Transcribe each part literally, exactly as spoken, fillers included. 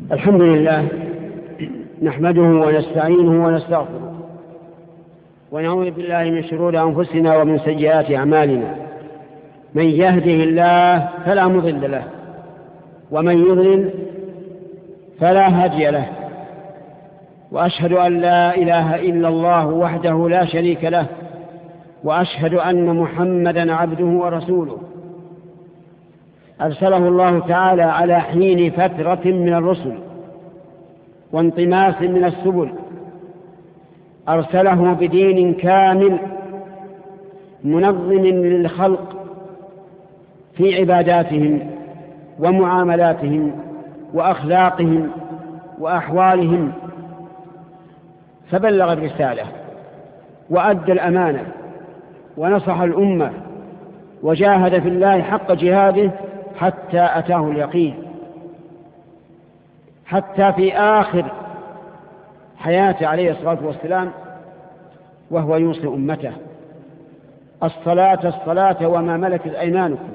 الحمد لله نحمده ونستعينه ونستغفره ونعوذ بالله من شرور أنفسنا ومن سيئات أعمالنا. من يهده الله فلا مضل له ومن يضلل فلا هادي له، وأشهد أن لا إله إلا الله وحده لا شريك له، وأشهد أن محمدا عبده ورسوله أرسله الله تعالى على حين فترة من الرسل وانطماس من السبل، أرسله بدين كامل منظم للخلق في عباداتهم ومعاملاتهم وأخلاقهم وأحوالهم، فبلغ الرسالة وأدى الأمانة ونصح الأمة وجاهد في الله حق جهاده حتى أتاه اليقين، حتى في آخر حياته عليه الصلاة والسلام وهو يوصي أمته: الصلاة الصلاة وما ملكت أيمانكم.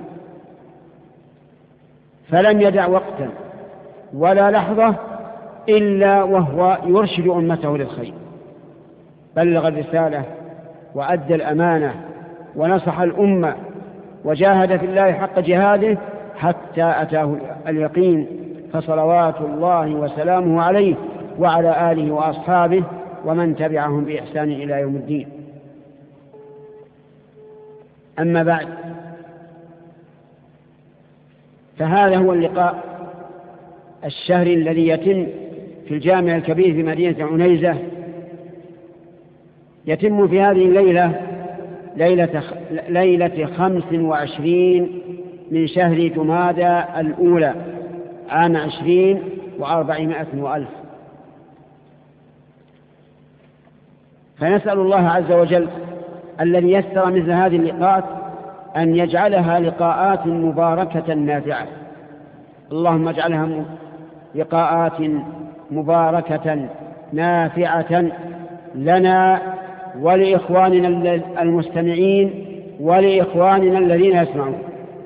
فلم يدع وقتا ولا لحظة إلا وهو يرشد أمته للخير. بلغ الرسالة وأدى الأمانة ونصح الأمة وجاهد في الله حق جهاده حتى أتاه اليقين، فصلوات الله وسلامه عليه وعلى آله وأصحابه ومن تبعهم بإحسان إلى يوم الدين. أما بعد، فهذا هو اللقاء الشهري الذي يتم في الجامع الكبير في مدينة عنيزة. يتم في هذه الليلة ليلة, ليلة خمس وعشرين من شهر جمادى الأولى عام عشرين وأربعمائة وألف. فنسأل الله عز وجل الذي يسر مثل هذه اللقاءات أن يجعلها لقاءات مباركة نافعة. اللهم اجعلها لقاءات مباركة نافعة لنا ولإخواننا المستمعين ولإخواننا الذين يسمعون.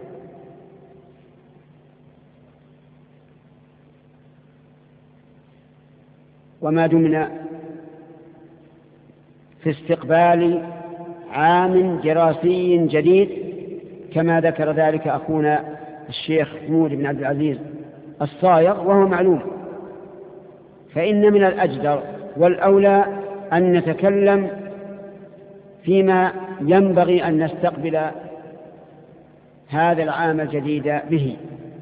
وما دمنا في استقبال عام دراسي جديد كما ذكر ذلك أخونا الشيخ حمود بن عبد العزيز الصايغ، وهو معلوم، فإن من الأجدر والأولى أن نتكلم فيما ينبغي أن نستقبل هذا العام الجديد به.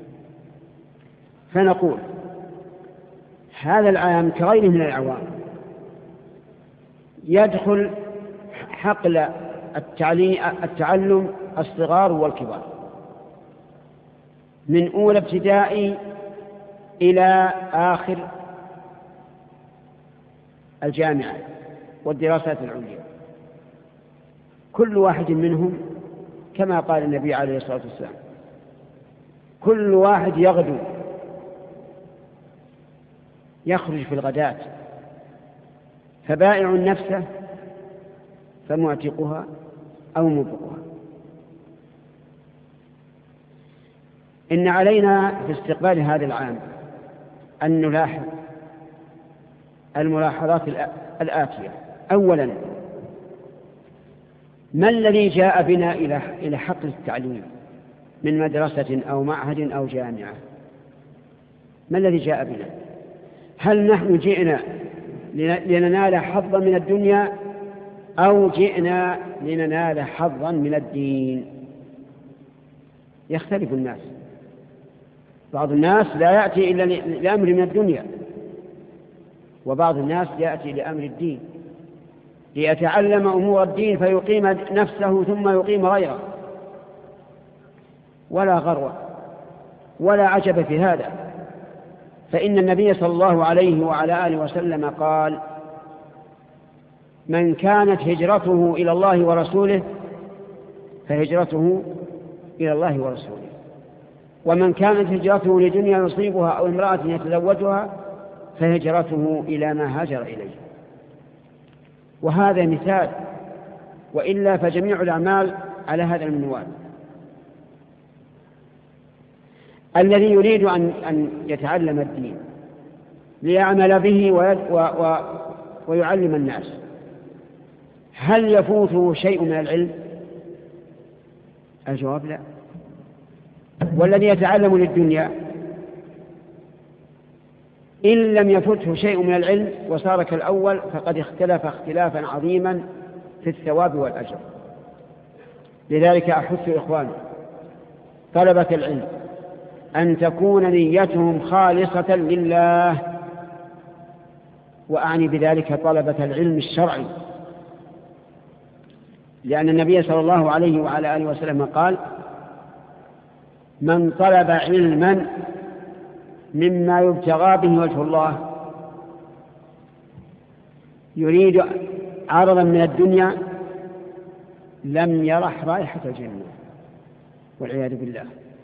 فنقول: هذا العام كغيره من الأعوام يدخل حقل التعلم الصغار والكبار، من أولى ابتدائي إلى آخر الجامعة والدراسات العليا. كل واحد منهم كما قال النبي عليه الصلاة والسلام: كل واحد يغدو يخرج في الغداة، فبائع نفسه فمعتقها أو موبقها. إن علينا في استقبال هذا العام أن نلاحظ الملاحظات الآتية. أولا، ما الذي جاء بنا إلى حقل التعليم من مدرسة أو معهد أو جامعة؟ ما الذي جاء بنا؟ هل نحن جئنا لننال حظا من الدنيا أو جئنا لننال حظا من الدين؟ يختلف الناس. بعض الناس لا يأتي إلا لأمر من الدنيا، وبعض الناس يأتي لأمر الدين، ليتعلم أمور الدين فيقيم نفسه ثم يقيم غيره. ولا غرو ولا عجب في هذا، فإن النبي صلى الله عليه وعلى آله وسلم قال: من كانت هجرته إلى الله ورسوله فهجرته إلى الله ورسوله، ومن كانت هجرته لدنيا يصيبها أو امرأة يتزوجها فهجرته إلى ما هاجر إليه. وهذا مثال، وإلا فجميع الأعمال على هذا المنوال. الذي يريد أن, أن يتعلم الدين ليعمل به و... و... ويعلم الناس. هل يفوته شيء من العلم؟ الجواب لا. والذي يتعلم للدنيا إن لم يفته شيء من العلم وصار كالأول فقد اختلف اختلافا عظيما في الثواب والأجر. لذلك أحث إخواني طلبة العلم أن تكون نيتهم خالصة لله، وأعني بذلك طلبة العلم الشرعي، لأن النبي صلى الله عليه وعلى آله وسلم قال: من طلب علما مما يبتغى به وجه الله يريد عرضا من الدنيا لم يرح رائحة الجنة، والعياذ بالله.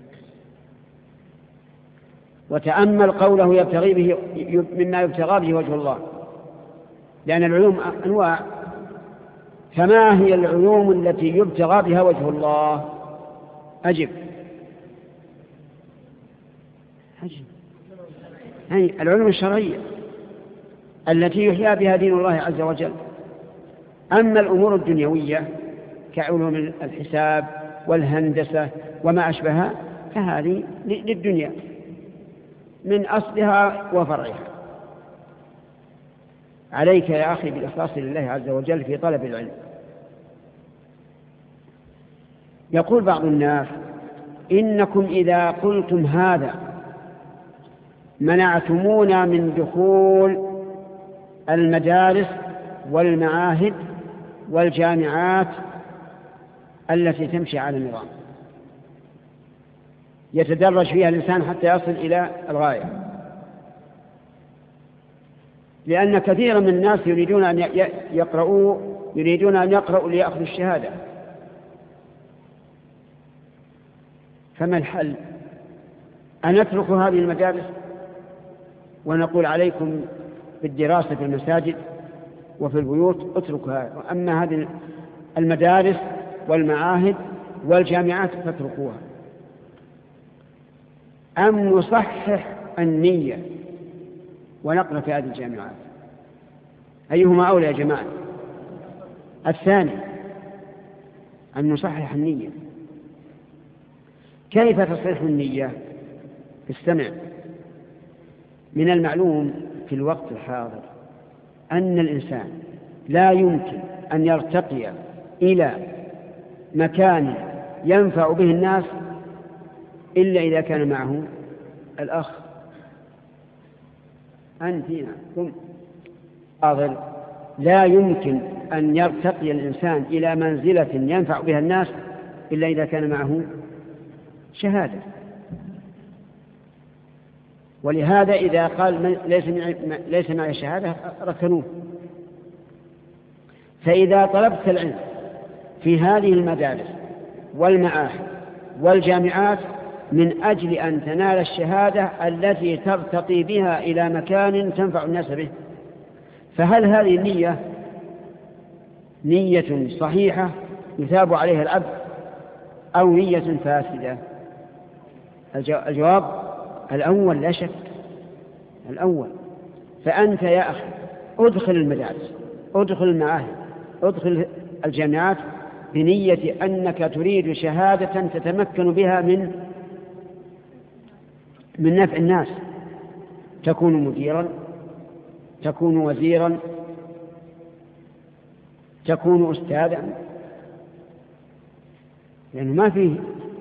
وتأمل قوله يبتغي به مما يبتغى به وجه الله، لأن العلوم أنواع. فما هي العلوم التي يبتغى بها وجه الله؟ أجب أجب هي العلوم الشرعية التي يحيى بها دين الله عز وجل. أما الأمور الدنيوية كعلوم الحساب والهندسة وما أشبهها فهذه للدنيا من أصلها وفرعها. عليك يا أخي بالإخلاص لله عز وجل في طلب العلم. يقول بعض الناس: إنكم إذا قلتم هذا منعتمونا من دخول المدارس والمعاهد والجامعات التي تمشي على النظام يتدرج فيها الإنسان حتى يصل إلى الغاية، لأن كثيرا من الناس يريدون أن يقرؤوا يريدون أن يقرؤوا ليأخذوا الشهادة. فما الحل؟ أن نترك هذه المدارس ونقول عليكم بالدراسة في المساجد وفي البيوت، اتركها، وأما هذه المدارس والمعاهد والجامعات فاتركوها. أم نصحح النية ونقرأ في هذه الجامعات؟ أيهما أولى يا جماعة؟ الثاني، أن نصحح النية. كيف تصحيح النية؟ استمع. من المعلوم في الوقت الحاضر أن الإنسان لا يمكن أن يرتقي إلى مكان ينفع به الناس إلا إذا كان معه الأخ. أنتنا ثم أظل لا يمكن أن يرتقي الإنسان إلى منزلة ينفع بها الناس إلا إذا كان معه شهادة. ولهذا إذا قال ليس ليس معي شهادة ركنوه. فإذا طلبت العلم في هذه المدارس والمعاهد والجامعات من أجل أن تنال الشهادة التي ترتقي بها إلى مكان تنفع الناس به، فهل هذه النية نية صحيحة يثاب عليها العبد أو نية فاسدة؟ الجواب الأول لا شك، الأول. فأنت يا أخي أدخل المدارس، أدخل المعاهد، أدخل الجامعات بنية أنك تريد شهادة تتمكن بها من من نفع الناس، تكون مديرا، تكون وزيرا، تكون أستاذا، لأنه ما فيه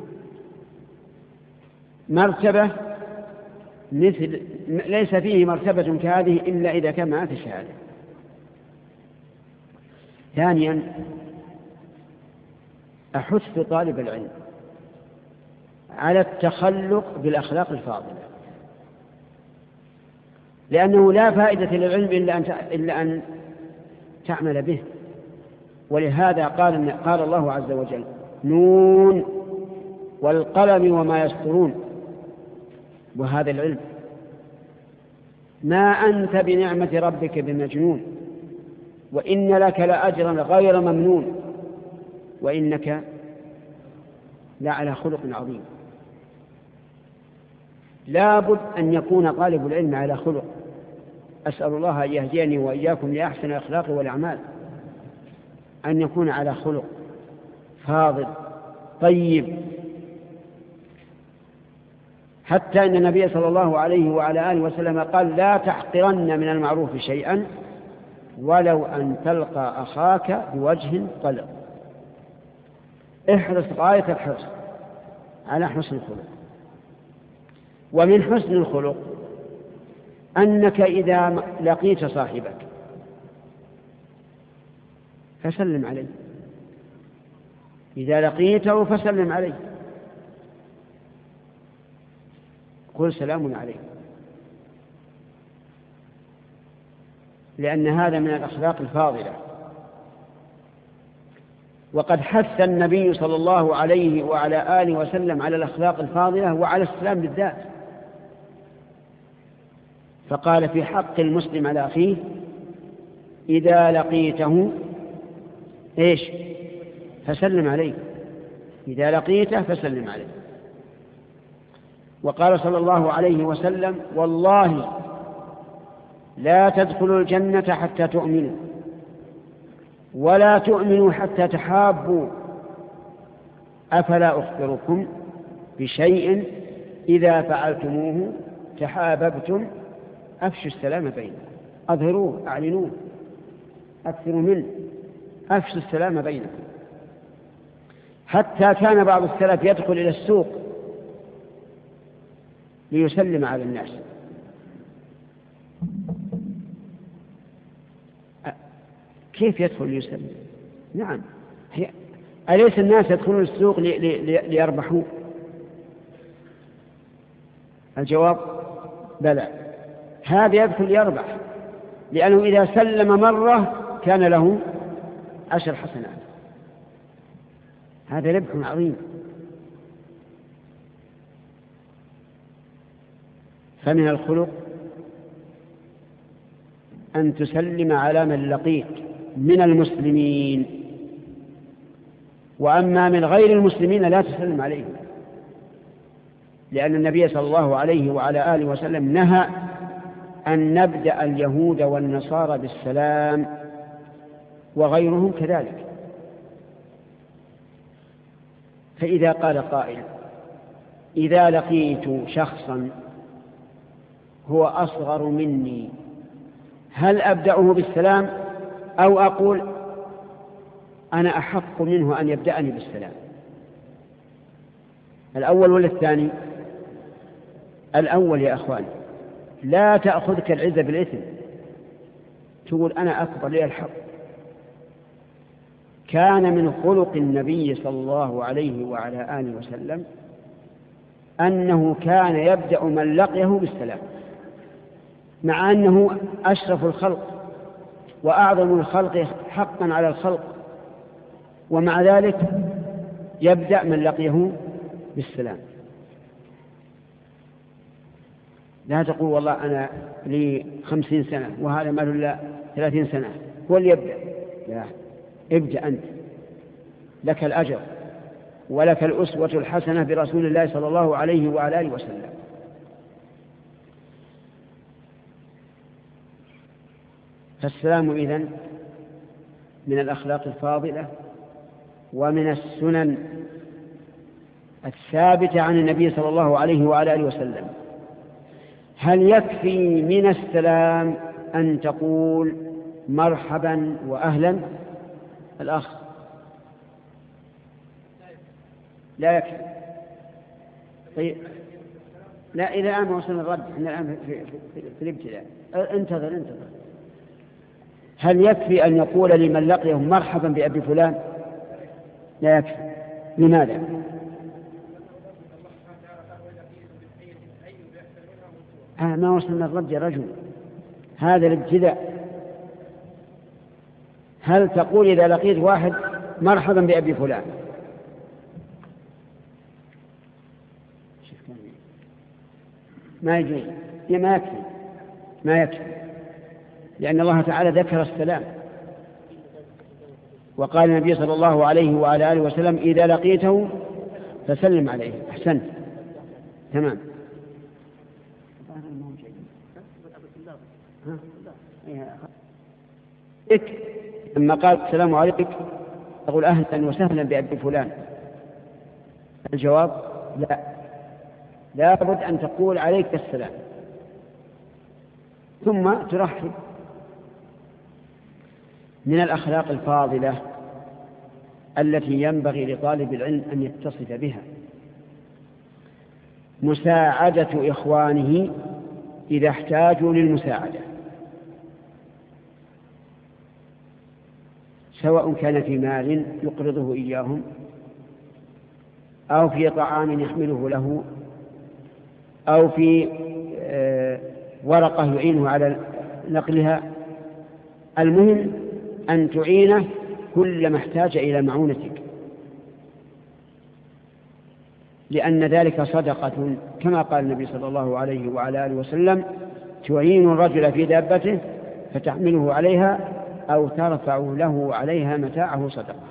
مرتبة مثل ليس فيه مرتبة كهذه إلا إذا كان معك الشهادة. ثانيا، أحث طالب العلم على التخلق بالأخلاق الفاضلة، لأنه لا فائدة للعلم إلا أن إلا أن تعمل به. ولهذا قال قال الله عز وجل: نون والقلم وما يسطرون. وهذا العلم. ما أنت بنعمة ربك بمجنون، وإن لك لأجرا غير ممنون، وإنك لعلى خلق عظيم. لا بد أن يكون طالب العلم على خلق، أسأل الله أن يهديني وإياكم لأحسن الأخلاق والأعمال، أن يكون على خلق فاضل طيب، حتى أن النبي صلى الله عليه وعلى آله وسلم قال: لا تحقرن من المعروف شيئا ولو أن تلقى أخاك بوجه طلق. احرص غاية الحرص على حسن الخلق. ومن حسن الخلق أنك إذا لقيت صاحبك فسلم عليه، إذا لقيته فسلم عليه، قل سلام عليكم، لأن هذا من الأخلاق الفاضلة. وقد حث النبي صلى الله عليه وعلى آله وسلم على الأخلاق الفاضلة وعلى السلام بالذات، فقال في حق المسلم على أخيه: إذا لقيته إيش؟ فسلم عليه، إذا لقيته فسلم عليه. وقال صلى الله عليه وسلم: والله لا تدخلوا الجنة حتى تؤمنوا، ولا تؤمنوا حتى تحابوا، أفلا أخبركم بشيء إذا فعلتموه تحاببتم؟ أفشوا السلام بينكم، أظهروه، أعلنوه، أكثروا منه، أفشوا السلام بينكم. حتى كان بعض السلف يدخل إلى السوق ليسلم على الناس. كيف يدخل ليسلم؟ نعم، أليس الناس يدخلون السوق لي لي ليربحوا؟ الجواب: بلى، هذا يدخل ليربح، لأنه إذا سلم مرة كان له عشر حسنات، هذا ربح عظيم. فمن الخلق أن تسلم على من لقيت من المسلمين، وأما من غير المسلمين لا تسلم عليهم، لأن النبي صلى الله عليه وعلى آله وسلم نهى أن نبدأ اليهود والنصارى بالسلام وغيرهم كذلك. فإذا قال قائل: إذا لقيت شخصا هو أصغر مني هل أبدأه بالسلام أو أقول أنا أحق منه أن يبدأني بالسلام؟ الأول ولا الثاني؟ الأول يا أخوان. لا تأخذك العزة بالإثم تقول أنا أكبر لي الحق. كان من خلق النبي صلى الله عليه وعلى آله وسلم أنه كان يبدأ من لقيه بالسلام، مع أنه أشرف الخلق وأعظم الخلق حقا على الخلق، ومع ذلك يبدأ من لقيه بالسلام. لا تقول والله أنا لي خمسين سنة وهذا ما له ثلاثين سنة هو اللي يبدأ، لا، ابدأ أنت، لك الأجر ولك الأسوة الحسنة برسول الله صلى الله عليه وعلى آله وسلم. فالسلام إذن من الأخلاق الفاضلة ومن السنن الثابتة عن النبي صلى الله عليه وعلى آله وسلم. هل يكفي من السلام أن تقول مرحبا وأهلا؟ الأخ: لا يكفي. طيب، لا، إذا الآن وصلنا الرد، احنا الآن في, في, في الابتداء. انتظر انتظر. هل يكفي أن يقول لمن لقيه مرحبا بأبي فلان؟ لا يكفي. لماذا؟ آه ما وصلنا الرد يا رجل، هذا الابتداء. هل تقول إذا لقيت واحد مرحبا بأبي فلان؟ ما يجوز، ما يكفي، ما يكفي، لأن الله تعالى ذكر السلام، وقال النبي صلى الله عليه وعلى آله وسلم: إذا لقيته فسلم عليه. أحسنت، تمام. إك لما قال السلام عليكم تقول أهلا وسهلا بأبي فلان، الجواب لا، لا بد أن تقول عليك السلام ثم ترحب. من الأخلاق الفاضلة التي ينبغي لطالب العلم أن يتصف بها مساعدة إخوانه إذا احتاجوا للمساعدة، سواء كان في مال يقرضه إياهم أو في طعام يحمله له أو في ورقة يعينه على نقلها. المهم أن تعينه كل ما احتاج إلى معونتك، لأن ذلك صدقة كما قال النبي صلى الله عليه وعلى آله وسلم: تعين الرجل في دابته فتحمله عليها أو ترفع له عليها متاعه صدقة.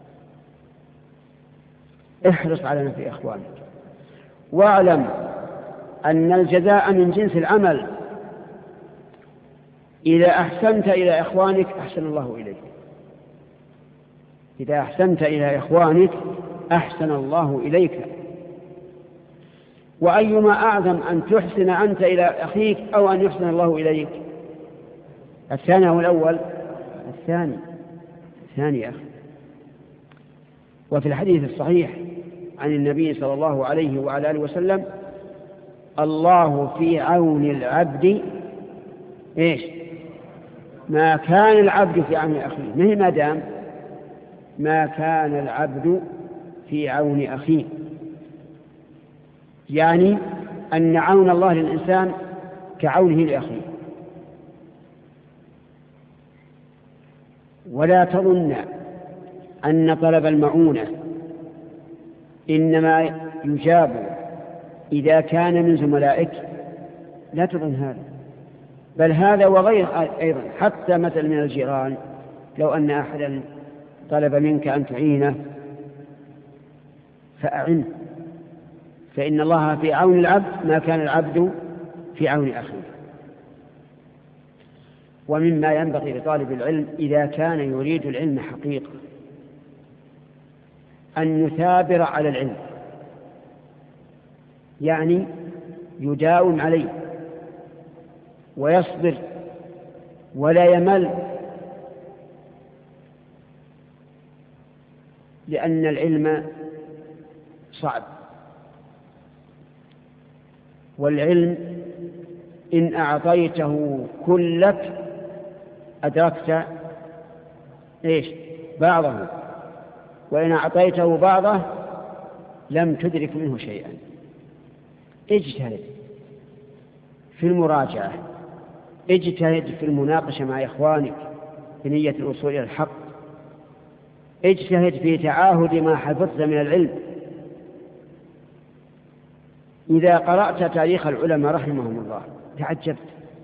احرص على نفع إخوانك، واعلم أن الجزاء من جنس العمل. إذا أحسنت إلى إخوانك أحسن الله إليك، إذا أحسنت إلى إخوانك أحسن الله إليك. وأيما أعظم أن تحسن أنت إلى أخيك أو أن يحسن الله إليك؟ الثاني أو الأول؟ الثاني، الثاني يا أخي. وفي الحديث الصحيح عن النبي صلى الله عليه وعلى آله وسلم: الله في عون العبد إيش؟ ما كان العبد في عون أخيه، ما هي ما دام ما كان العبد في عون أخيه، يعني أن عون الله للإنسان كعونه لأخيه. ولا تظن أن طلب المعونة إنما يجاب إذا كان من زملائك، لا تظن هذا، بل هذا وغير أيضا، حتى مثل من الجيران، لو أن أحدا طلب منك أن تعينه فأعنه، فإن الله في عون العبد ما كان العبد في عون أخيه. ومما ينبغي لطالب العلم إذا كان يريد العلم حقيقة أن يثابر على العلم، يعني يداوم عليه ويصبر ولا يمل، لأن العلم صعب، والعلم إن أعطيته كلك أدركت إيش؟ بعضه، وإن أعطيته بعضه لم تدرك منه شيئا. اجتهد في المراجعة، اجتهد في المناقشة مع إخوانك بنية الوصول إلى الحق، اجتهد في تعاهد ما حفظت من العلم. إذا قرأت تاريخ العلماء رحمهم الله تعجبت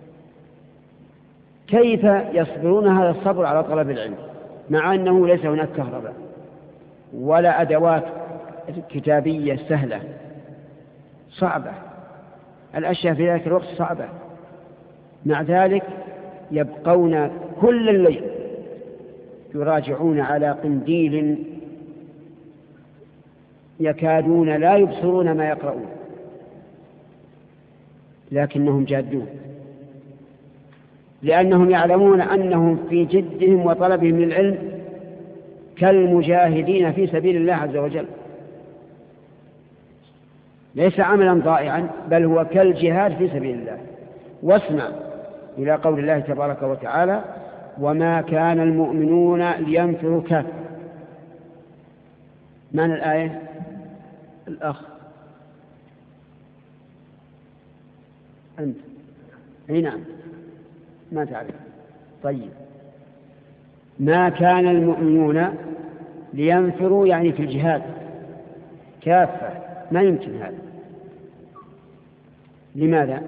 كيف يصبرون هذا الصبر على طلب العلم، مع أنه ليس هناك كهرباء ولا أدوات كتابية سهلة، صعبة الأشياء في ذلك الوقت صعبة، مع ذلك يبقون كل الليل يراجعون على قنديل يكادون لا يبصرون ما يقرؤون، لكنهم جادون، لأنهم يعلمون أنهم في جدهم وطلبهم للعلم كالمجاهدين في سبيل الله عز وجل، ليس عملا ضائعا بل هو كالجهاد في سبيل الله. واسمع إلى قول الله تبارك وتعالى: وما كان المؤمنون لينفروا كافة. معنى الآية؟ الأخ أنت أي نعم ما تعرف. طيب، ما كان المؤمنون لينفروا يعني في الجهاد كافة، ما يمكن هذا. لماذا؟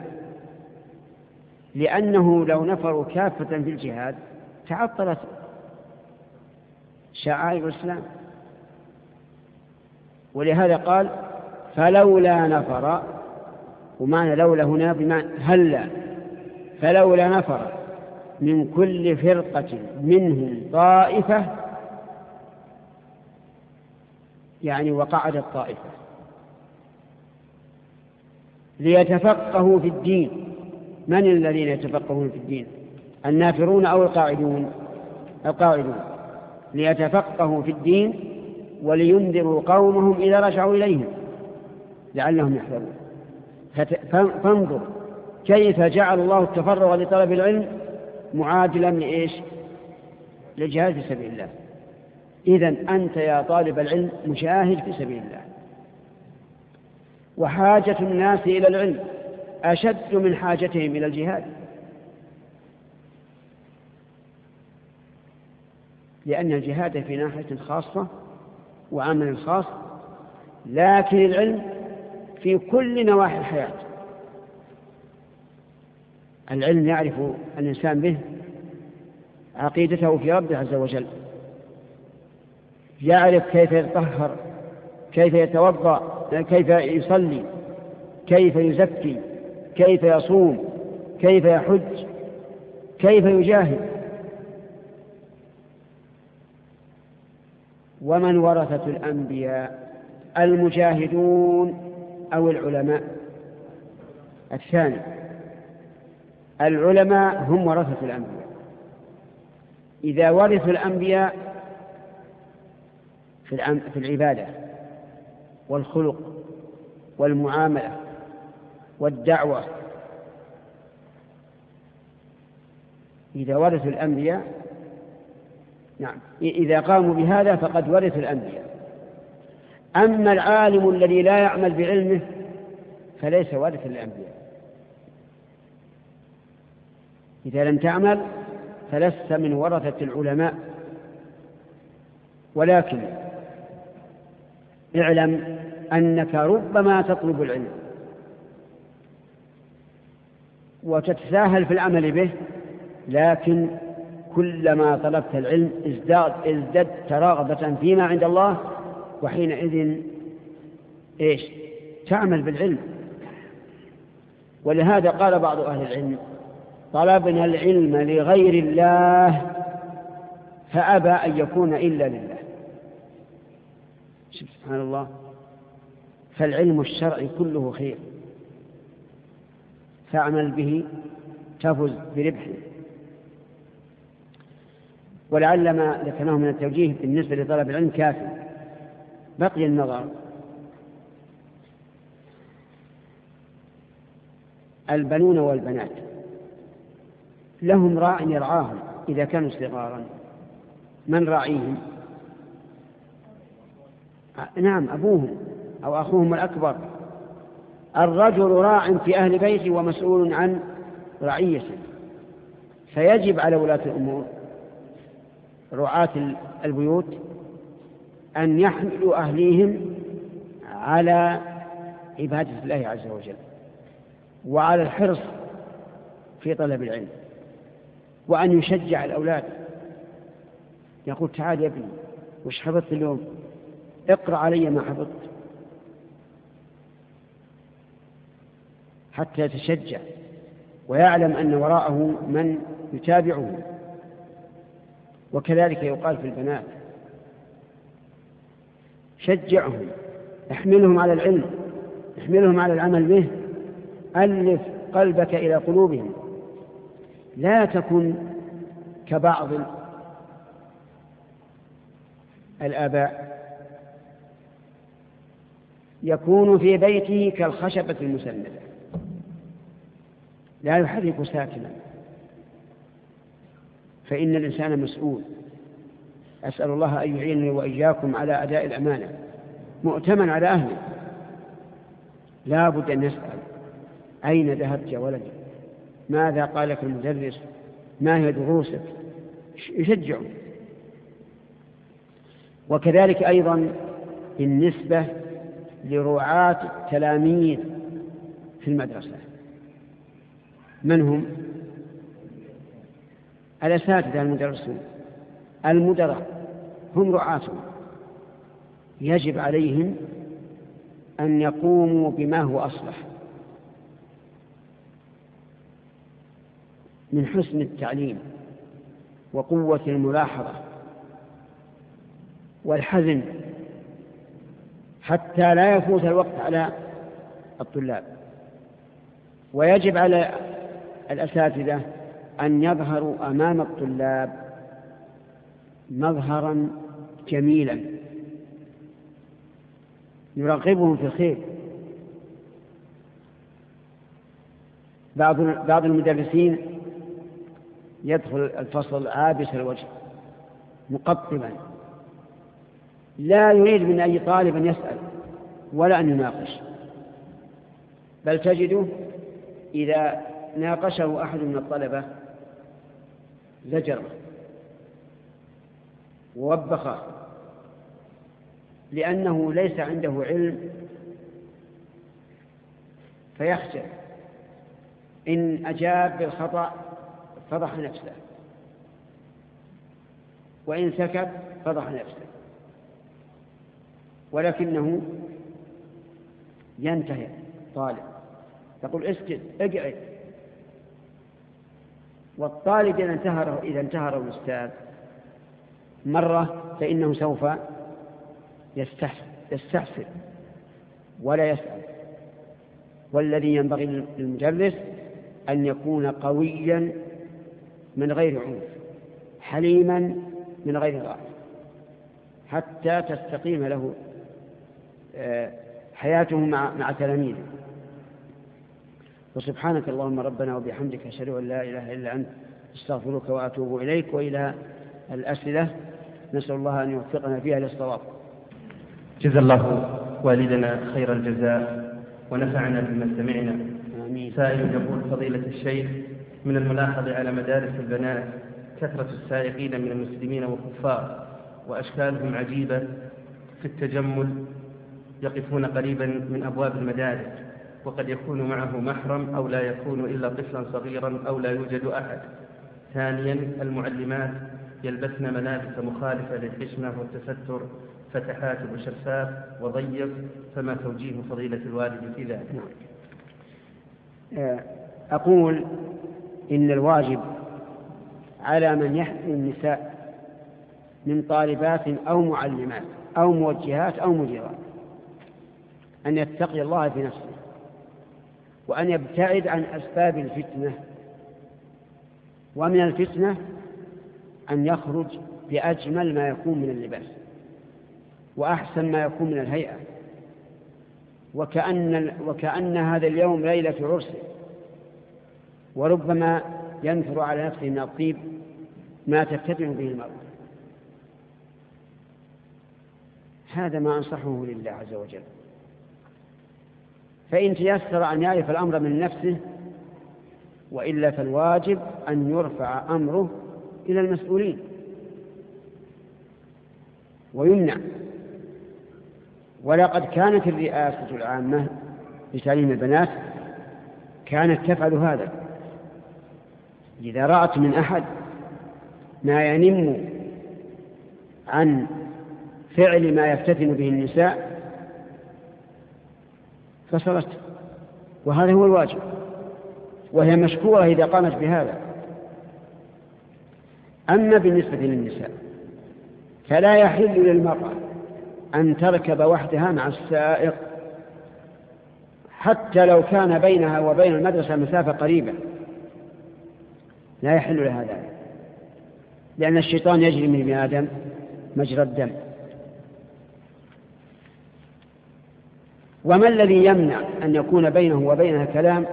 لأنه لو نفروا كافة في الجهاد تعطلت شعائر الإسلام، ولهذا قال فلولا نفر، ومعنى لولا هنا بمعنى هلا، فلولا نفر من كل فرقة منهم طائفة، يعني وقعدت طائفة ليتفقهوا في الدين. من الذين يتفقهون في الدين؟ النافرون أو القاعدون؟ القاعدون. ليتفقهوا في الدين ولينذروا قومهم إذا رجعوا إليهم لعلهم يحذرون. فانظر كيف جعل الله التفرغ لطلب العلم معادلا لإيش؟ للجهاد في سبيل الله. إذن أنت يا طالب العلم مجاهد في سبيل الله، وحاجة الناس إلى العلم أشد من حاجتهم إلى الجهاد، لأن الجهاد في ناحية خاصة وعمل خاص، لكن العلم في كل نواحي الحياة. العلم يعرف الإنسان به عقيدته في ربه عز وجل، يعرف كيف يتطهر، كيف يتوضأ، كيف يصلي، كيف يزكي، كيف يصوم، كيف يحج، كيف يجاهد. ومن ورثة الأنبياء؟ المجاهدون أو العلماء؟ الثاني. العلماء هم ورثة الأنبياء. إذا ورثوا الأنبياء في العبادة والخلق والمعاملة والدعوة، إذا ورثوا الأنبياء، نعم، إذا قاموا بهذا فقد ورثوا الأنبياء. أما العالم الذي لا يعمل بعلمه فليس وارثا للأنبياء. إذا لم تعمل فلست من ورثة العلماء. ولكن اعلم أنك ربما تطلب العلم وتتساهل في العمل به، لكن كلما طلبت العلم ازداد ازددت رغبة فيما عند الله، وحينئذ إيش؟ تعمل بالعلم. ولهذا قال بعض أهل العلم: طلبنا العلم لغير الله فأبى أن يكون إلا لله. سبحان الله. فالعلم الشرعي كله خير، فاعمل به تفز بربحه. ولعل ما ذكرناه من التوجيه بالنسبة لطلب العلم كافي. بقي النظر. البنون والبنات لهم راع يرعاهم إذا كانوا صغارا. من راعيهم؟ نعم، أبوهم أو أخوهم الأكبر. الرجل راع في أهل بيته ومسؤول عن رعيته، فيجب على ولاة الأمور رعاة البيوت أن يحملوا أهليهم على عبادة الله عز وجل وعلى الحرص في طلب العلم، وأن يشجع الأولاد، يقول: تعال يا ابني، وش حفظت اليوم؟ اقرأ علي ما حفظت، حتى يتشجع ويعلم أن وراءه من يتابعه. وكذلك يقال في البنات: شجعهم، احملهم على العلم، احملهم على العمل به، ألف قلبك إلى قلوبهم. لا تكن كبعض الآباء يكون في بيته كالخشبة المسندة، لا يحرك ساكنا، فإن الإنسان مسؤول. أسأل الله أن يعينني وإياكم على أداء الأمانة، مؤتمن على أهله. لا بد أن يسأل: أين ذهبت يا ولدي؟ ماذا قال لك المدرس؟ ما هي دروسك؟ يشجعه. وكذلك أيضا بالنسبة لرعاة التلاميذ في المدرسة. من هم؟ الأساتذة المدرسون المدراء، هم رعاتهم. يجب عليهم أن يقوموا بما هو أصلح، من حسن التعليم وقوة الملاحظة والحزم حتى لا يفوت الوقت على الطلاب. ويجب على الأساتذة أن يظهروا أمام الطلاب مظهرا جميلا يرغبهم في الخير. بعض بعض المدرسين يدخل الفصل عابس الوجه مقطبا، لا يريد من أي طالب أن يسأل ولا أن يناقش، بل تجده إذا ناقشه أحد من الطلبة زجره ووبخه، لأنه ليس عنده علم فيخجل. إن أجاب بالخطأ فضح نفسه، وإن سكت فضح نفسه، ولكنه ينتهي طالب تقول اسكت اقعد. والطالب إذا انتهره إذا انتهره الأستاذ مرة فإنه سوف يستحسن ولا يسأل. والذي ينبغي للمدرس أن يكون قويا من غير عنف، حليما من غير ضعف، حتى تستقيم له حياته مع مع تلاميذه. وسبحانك اللهم ربنا وبحمدك أشهد أن لا إله إلا أنت استغفرك وأتوب إليك. وإلى الأسئلة نسأل الله أن يوفقنا فيها للصواب. جزا الله والدنا خير الجزاء ونفعنا بما سمعنا. آمين. سائل يقول: فضيلة الشيخ، من الملاحظ على مدارس البنات كثرة السائقين من المسلمين والكفار، وأشكالهم عجيبة في التجمل، يقفون قريبا من أبواب المدارس، وقد يكون معه محرم أو لا يكون إلا طفلا صغيرا أو لا يوجد أحد. ثانيا، المعلمات يلبسن ملابس مخالفة للحشمة والتستر، فتحات وشفاف وضيق، فما توجيه فضيلة الوالد في ذلك؟ أقول إن الواجب على من يحمي النساء من طالبات أو معلمات أو موجهات أو مديرات أن يتقي الله في نفسه، وأن يبتعد عن أسباب الفتنة. ومن الفتنة أن يخرج بأجمل ما يكون من اللباس وأحسن ما يكون من الهيئة، وكأن, وكأن هذا اليوم ليلة عرس، وربما ينثر على نفسه من الطيب ما تفتتن به المرأة. هذا ما أنصحه لله عز وجل. فإن تيسر أن يعرف الأمر من نفسه، وإلا فالواجب أن يرفع أمره إلى المسؤولين ويمنع. ولقد كانت الرئاسة العامة لتعليم البنات كانت تفعل هذا. إذا رأت من أحد ما ينم عن فعل ما يفتتن به النساء فصلت، وهذا هو الواجب، وهي مشكورة إذا قامت بهذا. أما بالنسبة للنساء فلا يحل للمرأة أن تركب وحدها مع السائق حتى لو كان بينها وبين المدرسة مسافة قريبة، لا يحل لها ذلك، لأن الشيطان يجري من ابن آدم مجرى الدم. وما الذي يمنع أن يكون بينه وبينها كلام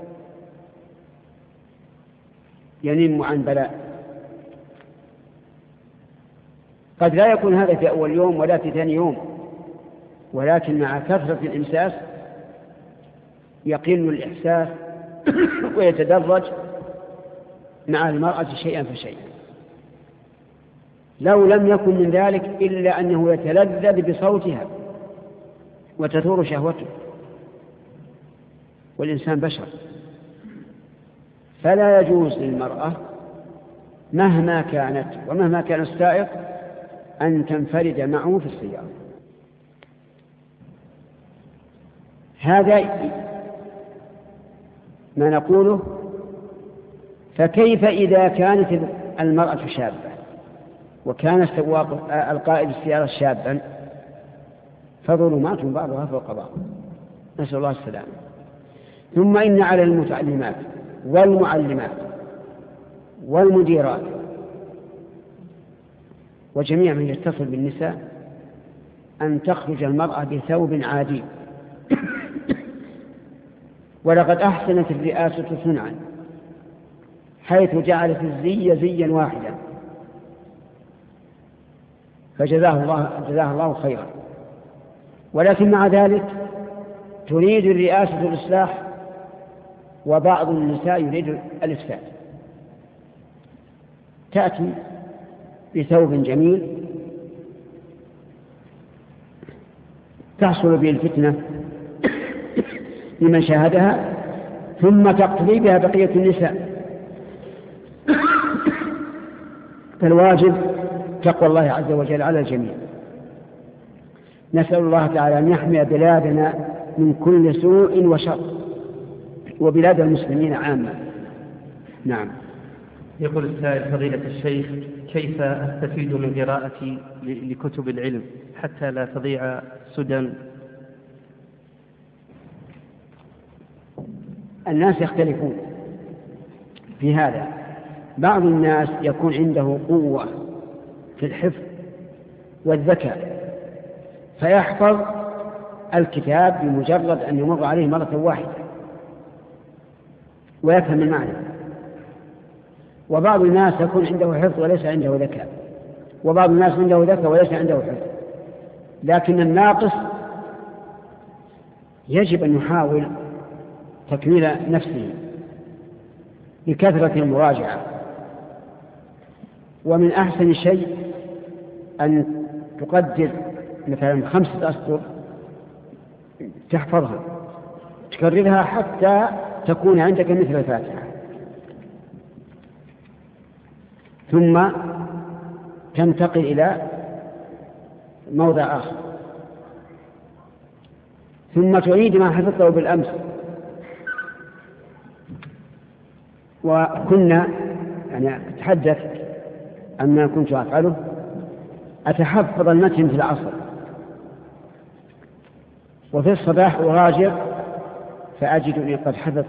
ينم عن بلاء؟ قد لا يكون هذا في أول يوم ولا في ثاني يوم، ولكن مع كثرة الإمساس يقل الإحساس ويتدرج مع المرأة شيئا فشيئا. لو لم يكن من ذلك إلا أنه يتلذذ بصوتها وتثور شهوته، والإنسان بشر، فلا يجوز للمرأة مهما كانت ومهما كان السائق أن تنفرد معه في السيارة. هذا ما نقوله فكيف إذا كانت المرأة شابة وكان السواق القائد السيارة شابا؟ فظلمات بعضها فوق بعض، نسأل الله السلامة. ثم إن على المتعلمات والمعلمات والمديرات وجميع من يتصل بالنساء أن تخرج المرأة بثوب عادي. ولقد أحسنت الرئاسة صنعا حيث جعلت الزي زيا واحدا، فجزاه الله, جزاه الله خيرا. ولكن مع ذلك تريد الرئاسة الإصلاح وبعض النساء يريد الإفساد. تأتي بثوب جميل تحصل به الفتنة لمن شاهدها، ثم تقتدي بها بقية النساء. فالواجب تقوى الله عز وجل على الجميع. نسأل الله تعالى أن يحمي بلادنا من كل سوء وشر وبلاد المسلمين عامة. نعم. يقول السائل: فضيلة الشيخ، كيف أستفيد من قراءتي لكتب العلم حتى لا تضيع سدى؟ الناس يختلفون في هذا. بعض الناس يكون عنده قوة في الحفظ والذكاء فيحفظ الكتاب بمجرد أن يمر عليه مرة واحدة ويفهم المعنى. وبعض الناس يكون عنده حفظ وليس عنده ذكاء، وبعض الناس عنده ذكاء وليس عنده حفظ. لكن الناقص يجب أن يحاول تكميل نفسه بكثرة المراجعة. ومن أحسن شيء أن تقدر مثلا خمسة أسطر تحفظها تكررها حتى تكون عندك مثل الفاتحة، ثم تنتقل إلى موضع آخر، ثم تعيد ما حفظته بالأمس. وكنا يعني أتحدث عما كنت أفعله، أتحفظ المتن في العصر وفي الصباح أراجع فأجدني قد حفظت.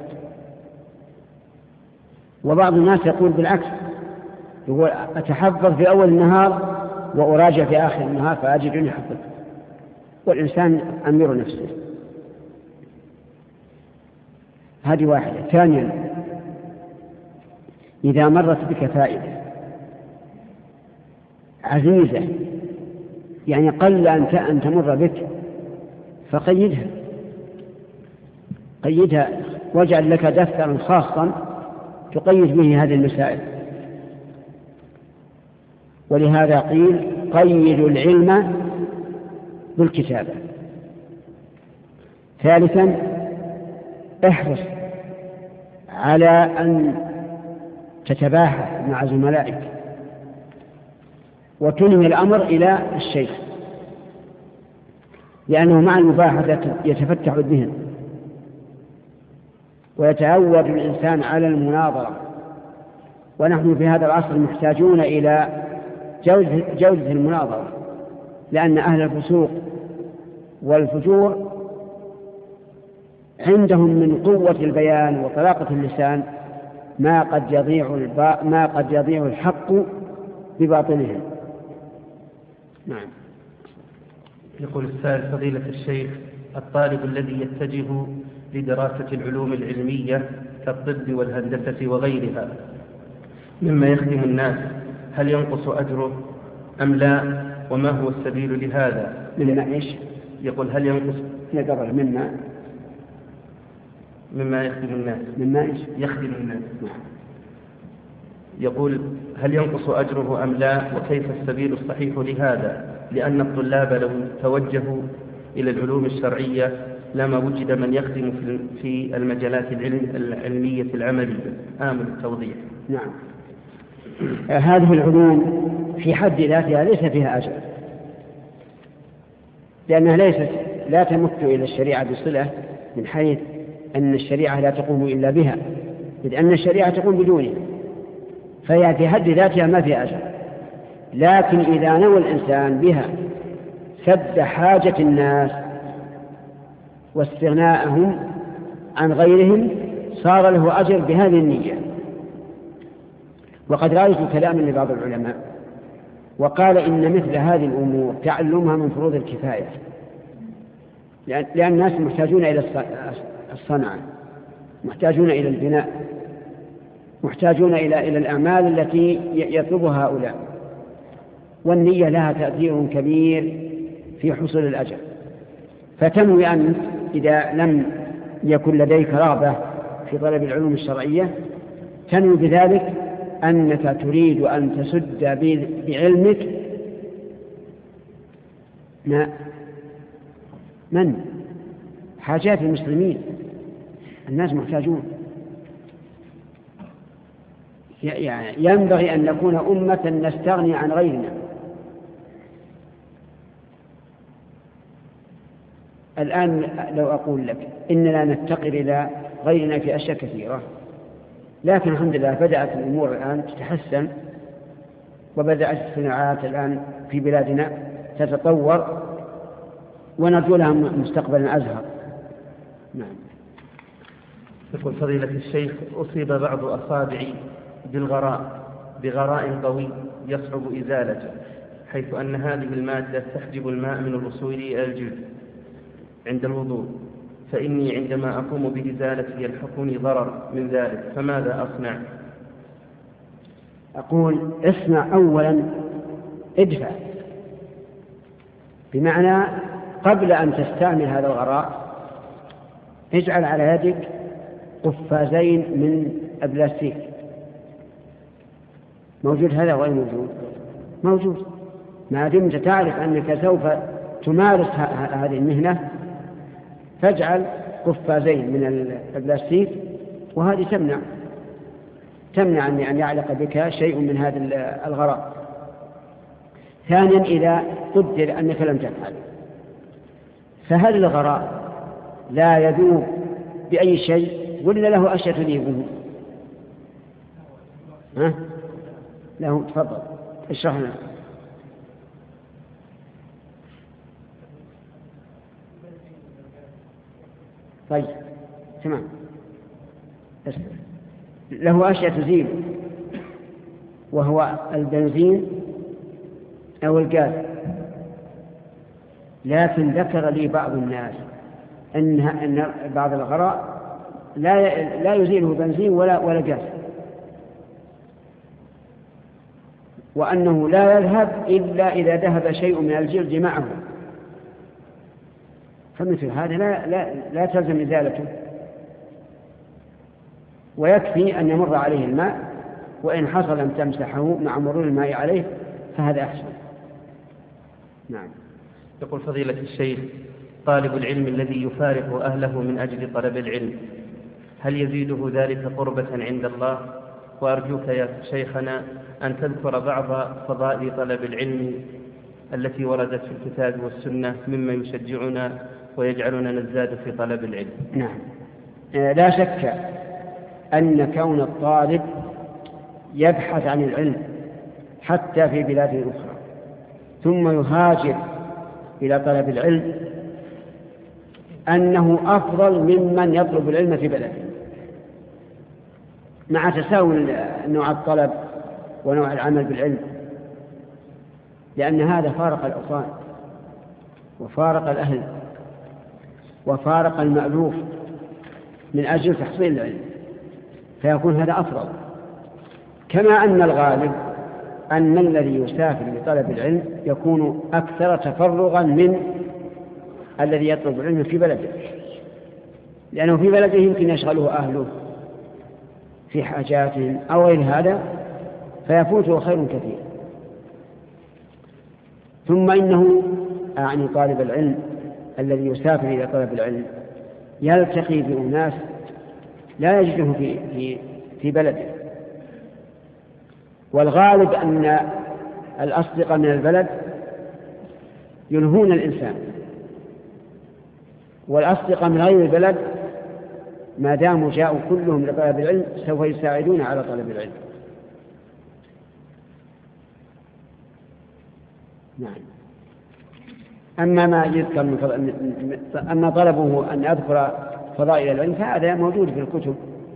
وبعض الناس يقول بالعكس، يقول أتحفظ في أول النهار وأراجع في آخر النهار فأجدني حفظت. والإنسان أمير نفسه. هذه واحدة. ثانيا، إذا مرت بك فائدة عزيزة يعني قل أن تمر بك فقيدها، قيدها واجعل لك دفترا خاصا تقيد به هذه المسائل. ولهذا قيل: قيد العلم بالكتابة. ثالثا، احرص على أن تتباحث مع زملائك وتنهي الأمر إلى الشيخ، لأنه مع المباحثة يتفتح الذهن ويتعود الإنسان على المناظرة. ونحن في هذا العصر محتاجون إلى جودة, جودة المناظرة، لأن أهل الفسوق والفجور عندهم من قوة البيان وطلاقة اللسان ما قد يضيع الب... ما قد يضيع الحق بباطلهم. نعم. يقول السائل: فضيلة الشيخ، الطالب الذي يتجه لدراسة العلوم العلمية كالطب والهندسة وغيرها مما يخدم الناس، هل ينقص أجره أم لا؟ وما هو السبيل لهذا؟ مما إيش؟ يقول: هل ينقص نقرأ مما مما يخدم الناس مما إيش؟ يخدم الناس. يقول: هل ينقص أجره أم لا؟ وكيف السبيل الصحيح لهذا؟ لأن الطلاب لو توجهوا إلى العلوم الشرعية لما وجد من يخدم في المجالات العلمية العملية. آمل التوضيح. نعم. هذه العلوم في حد ذاتها ليس فيها أجر، لأنها ليست لا تمت إلى الشريعة بصلة، من حيث أن الشريعة لا تقوم إلا بها، إذ أن الشريعة تقوم بدونها. فهي في حد ذاتها ما في أجر، لكن إذا نوى الإنسان بها سد حاجة الناس واستغناءهم عن غيرهم صار له أجر بهذه النية. وقد رأيت كلاما لبعض العلماء وقال إن مثل هذه الأمور تعلمها من فروض الكفاية، لأن الناس محتاجون إلى الصنعة، محتاجون إلى البناء، محتاجون إلى إلى الأعمال التي يطلبها هؤلاء، والنية لها تأثير كبير في حصول الأجر. فتنوي أنت إذا لم يكن لديك رغبة في طلب العلوم الشرعية تنوي بذلك أنك تريد أن تسد بعلمك ما من حاجات المسلمين. الناس محتاجون، يعني ينبغي أن نكون أمة نستغني عن غيرنا. الآن لو أقول لك إننا نفتقر إلى غيرنا في أشياء كثيرة، لكن الحمد لله بدأت الأمور الآن تتحسن، وبدأت الصناعات الآن في بلادنا تتطور، ونرجو لها مستقبلا أزهر. نعم. يقول فضيلة الشيخ: أصيب بعض أصابعي بالغراء بغراء قوي يصعب إزالته، حيث أن هذه المادة تحجب الماء من الوصول إلى الجلد عند الوضوء، فإني عندما أقوم بإزالته يلحقني ضرر من ذلك، فماذا أصنع؟ أقول اصنع أولا ادفع، بمعنى قبل أن تستعمل هذا الغراء اجعل على يدك قفازين من البلاستيك. موجود هذا غير موجود؟ موجود. ما دمت تعرف أنك سوف تمارس هذه المهنة فاجعل قفازين من البلاستيك، وهذه تمنع تمنع أن يعلق بك شيء من هذا الغراء. ثانيا إذا قدر أنك لم تفعل، فهل الغراء لا يذوب بأي شيء ولا له أشياء تذيبه؟ ها؟ له. تفضل اشرح لنا. طيب تمام. له أشياء تزيل، وهو البنزين أو الغاز. لكن ذكر لي بعض الناس أن أن بعض الغراء لا لا يزيله بنزين ولا ولا غاز، وأنه لا يذهب إلا إذا ذهب شيء من الجلد معه، فمثل هذا لا لا لا تلزم إزالته، ويكفي أن يمر عليه الماء، وإن حصل أن تمسحه مع مرور الماء عليه فهذا أحسن. نعم. يقول فضيلة الشيخ: طالب العلم الذي يفارق أهله من أجل طلب العلم هل يزيده ذلك قربة عند الله؟ وأرجوك يا شيخنا أن تذكر بعض فضائل طلب العلم التي وردت في الكتاب والسنة مما يشجعنا ويجعلنا نزداد في طلب العلم. نعم. لا شك أن كون الطالب يبحث عن العلم حتى في بلاد أخرى ثم يهاجر إلى طلب العلم أنه أفضل ممن يطلب العلم في بلده، مع تساوي نوع الطلب ونوع العمل بالعلم، لأن هذا فارق الأوطان وفارق الأهل وفارق المألوف من أجل تحصيل العلم، فيكون هذا أفضل. كما أن الغالب أن الذي يسافر لطلب العلم يكون أكثر تفرغا من الذي يطلب العلم في بلده، لأنه في بلده يمكن يشغله أهله في حاجاتهم أو غير هذا فيفوته خير كثير. ثم إنه أعني طالب العلم الذي يسافر إلى طلب العلم يلتقي بأناس لا يجده في, في, في بلده، والغالب أن الأصدقاء من البلد ينهون الإنسان، والأصدقاء من غير البلد ما داموا جاءوا كلهم لطلب العلم سوف يساعدون على طلب العلم. نعم. أما ما يذكر من فض... أما طلبه أن يذكر فضائل العلم فهذا موجود في الكتب.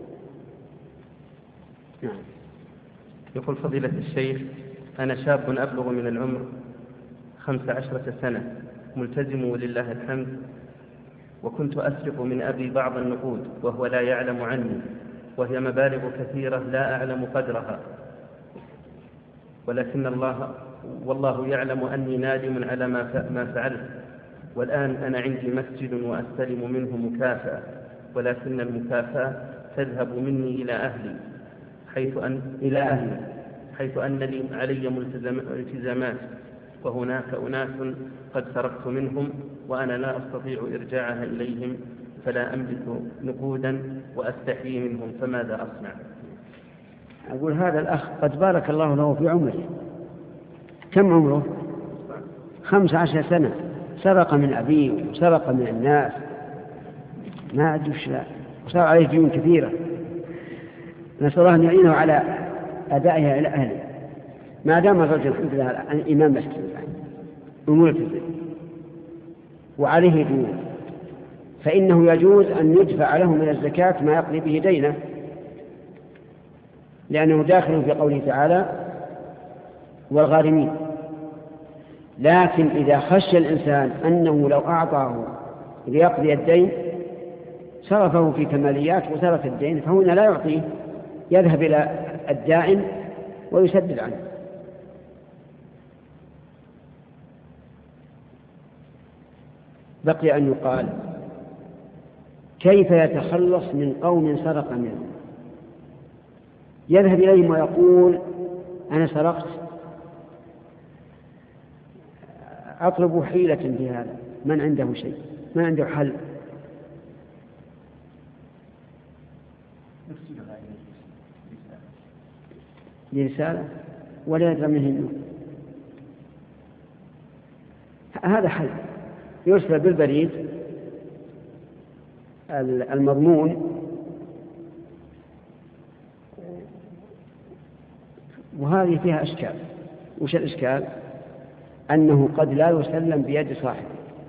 نعم. يقول فضيلة الشيخ: أنا شاب أبلغ من العمر خمس عشرة سنة، ملتزم ولله الحمد، وكنت أسرق من أبي بعض النقود وهو لا يعلم عني، وهي مبالغ كثيرة لا أعلم قدرها، ولكن الله والله يعلم أني نادم على ما فعلت، والآن أنا عندي مسجد وأستلم منه مكافأة، ولكن المكافأة تذهب مني إلى أهلي حيث أن إلى أهلي حيث أن لي علي التزامات، وهناك أناس قد سرقت منهم وأنا لا أستطيع إرجاعها إليهم، فلا أملك نقودا وأستحيي منهم، فماذا أصنع؟ أقول هذا الأخ قد بارك الله له في عمره. كم عمره؟ خمس عشر سنة، سرق من أبيه وسرق من الناس، ما أدوش لا، وصار عليه ديون كثيرة، نسأل الله أن يعينه على أدائها إلى أهله. ما دام الرجل الحمد لله إمام مسجد وملتزم وعليه ديون، فإنه يجوز أن يدفع له من الزكاة ما يقضي به دينه، لأنه داخل في قوله تعالى والغارمين. لكن إذا خشى الإنسان أنه لو أعطاه ليقضي الدين صرفه في كماليات وترك الدين، فهنا لا يعطيه، يذهب إلى الدائن ويسدد عنه. بقي أن يقال كيف يتخلص من قوم سرق منهم؟ يذهب إليهم ويقول أنا سرقت، أطلب حيلة في هذا، من عنده شيء، من عنده حل؟ برسالة ولا يدرى منه، هذا حل. يرسل بالبريد المضمون، وهذه فيها أشكال. وش الإشكال؟ أنه قد لا يسلم بيد صاحبه،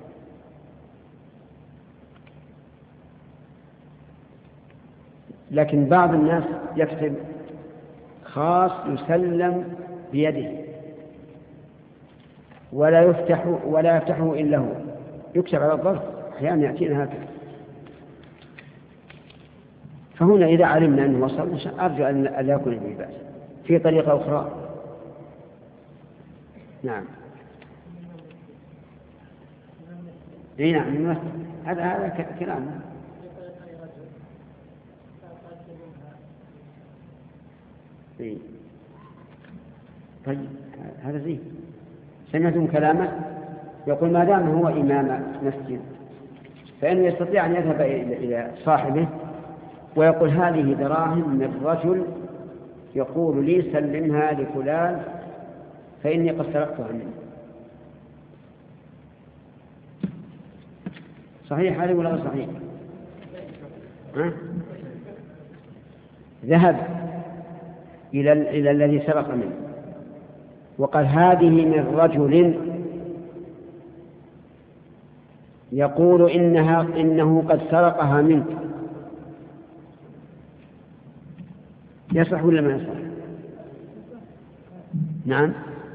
لكن بعض الناس يكتب خاص يسلم بيده ولا يفتح ولا يفتحه إلا هو، يكتب على الظرف، أحيانا يأتينا هكذا. فهنا إذا علمنا أنه وصل أرجو أن لا يكون به بأس. في طريقة أخرى. نعم. اي نعم، هذا هذا كلام. إيه. طيب هذا زين. سمعتم كلامه يقول ما دام هو إمام مسجد فإنه يستطيع أن يذهب إلى صاحبه ويقول هذه دراهم من رجل يقول لي سلمها لفلان فإني قد سرقتها منه. صحيح هذا ولا صحيح؟ ها؟ ذهب إلى إلى الذي سرق منه وقال هذه من رجل يقول إنها إنه قد سرقها منك. يصح ولا ما يصح؟ نعم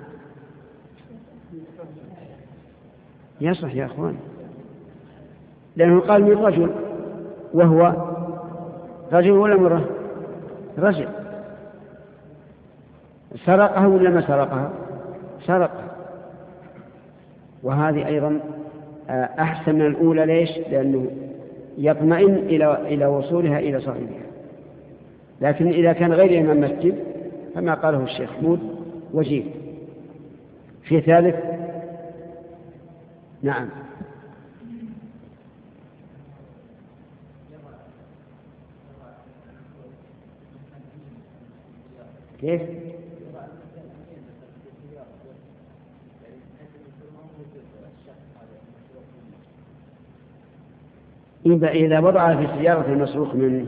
يصح يا أخوان، لأنه قال من رجل، وهو رجل ولا مرة؟ رجل. سرقها ولا ما سرقها؟ سرقها. وهذه أيضا أحسن من الأولى. ليش؟ لأنه يطمئن إلى إلى وصولها إلى صاحبها. لكن إذا كان غير إمام مسجد فما قاله الشيخ حمود وجيه. في ثالث. نعم كيف؟ إذا وضع في سيارة المسروق منه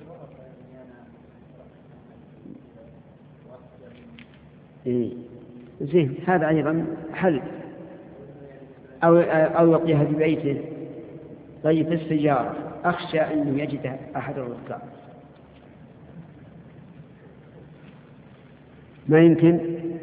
إيه؟ زين، هذا أيضا حل. أو أو يقيها في بيته. طيب في السيارة أخشى أنه يجد أحد الركاب، ما يمكن،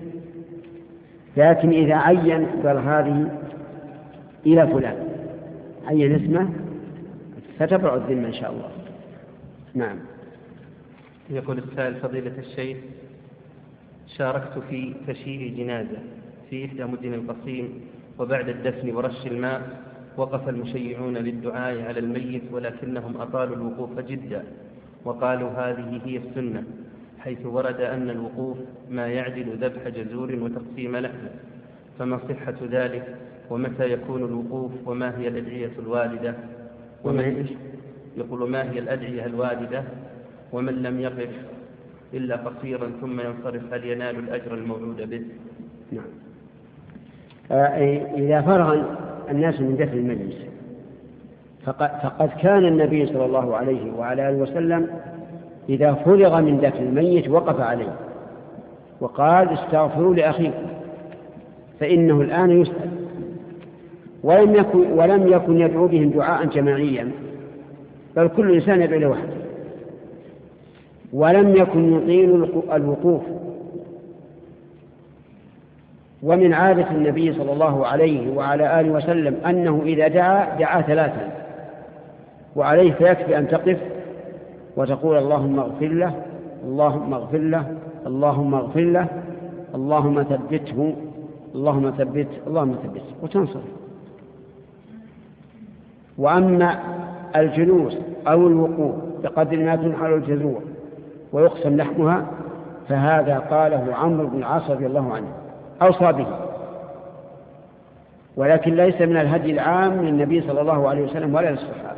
لكن إذا عين قال هذه إلى فلان، عين اسمه، فتبرع الذمة إن شاء الله. نعم. يقول السائل: فضيلة الشيخ، شاركت في تشييع جنازة في إحدى مدن القصيم، وبعد الدفن ورش الماء وقف المشيعون للدعاء على الميت، ولكنهم أطالوا الوقوف جدا، وقالوا هذه هي السنة، حيث ورد أن الوقوف ما يعدل ذبح جزور وتقسيم لحمه، فما صحة ذلك؟ ومتى يكون الوقوف؟ وما هي الأدعية الواردة؟ ومن يقول ما هي الأدعية الواردة؟ ومن لم يقف إلا قصيرا ثم ينصرف هل ينال الأجر الموعود به؟ نعم. إذا فرغ الناس من دفن الميت فقد كان النبي صلى الله عليه وعلى آله وسلم إذا فرغ من دفن الميت وقف عليه وقال: استغفروا لأخيكم فإنه الآن يسأل. ولم يكن, ولم يكن يدعو بهم دعاء جماعيا، بل كل إنسان يدعو لوحده. ولم يكن يطيل الوقوف. ومن عادة النبي صلى الله عليه وعلى آله وسلم أنه إذا دعا دعا ثلاثا، وعليه فيكفي أن تقف وتقول: اللهم اغفر له، اللهم اغفر له، اللهم اغفر له، اللهم ثبته، اللهم ثبت، اللهم ثبت، وتنصر. وأما الجلوس أو الوقوف بقدر ما تنحل الجذور ويقسم لحمها فهذا قاله عمرو بن العاص رضي الله عنه، أوصى به، ولكن ليس من الهدي العام للنبي صلى الله عليه وسلم ولا للصحابة،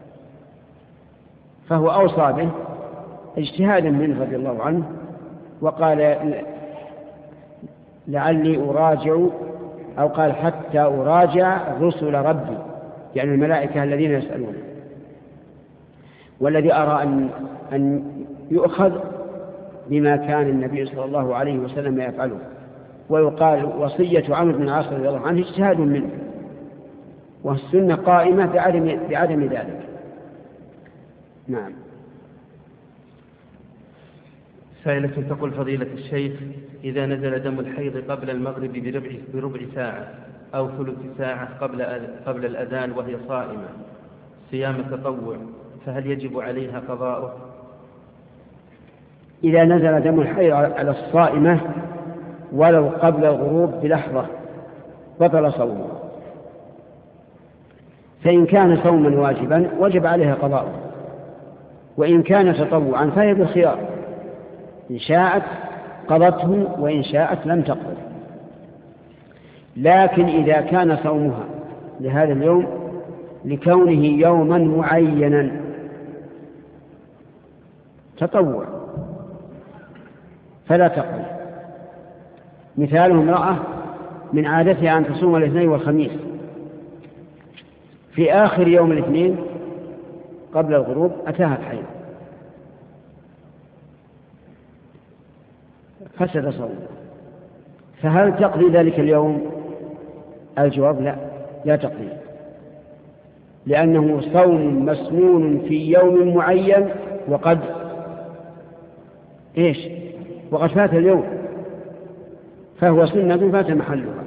فهو أوصى به اجتهادا منه رضي الله عنه، وقال: لعلي أراجع، أو قال: حتى أراجع رسل ربي، يعني الملائكة الذين يسألون. والذي أرى أن, أن يؤخذ بما كان النبي صلى الله عليه وسلم يفعله، ويقال وصية عمرو بن العاص رضي الله عنه اجتهاد منه، والسنة قائمة بعدم, بعدم ذلك. نعم. سائلة تقول: فضيلة الشيخ، إذا نزل دم الحيض قبل المغرب بربع, بربع ساعة أو ثلث ساعة قبل, قبل الأذان وهي صائمة صيام التطوع، فهل يجب عليها قضاؤه؟ إذا نزل دم الحيض على الصائمة ولو قبل الغروب بلحظة بطل صومه، فإن كان صوما واجبا وجب عليها قضاؤه، وإن كان تطوعا فهي بالخيار، إن شاءت قضته وإن شاءت لم تقض. لكن إذا كان صومها لهذا اليوم لكونه يوما معينا تطوع فلا تقضي. مثاله امرأة من عادتها أن تصوم الاثنين والخميس، في آخر يوم الاثنين قبل الغروب أتاها الحيض فسد صومه، فهل تقضي ذلك اليوم؟ الجواب لا، لا تقضي، لأنه صوم مسنون في يوم معين وقد إيش وقد فات اليوم، فهو سنة فات محلها.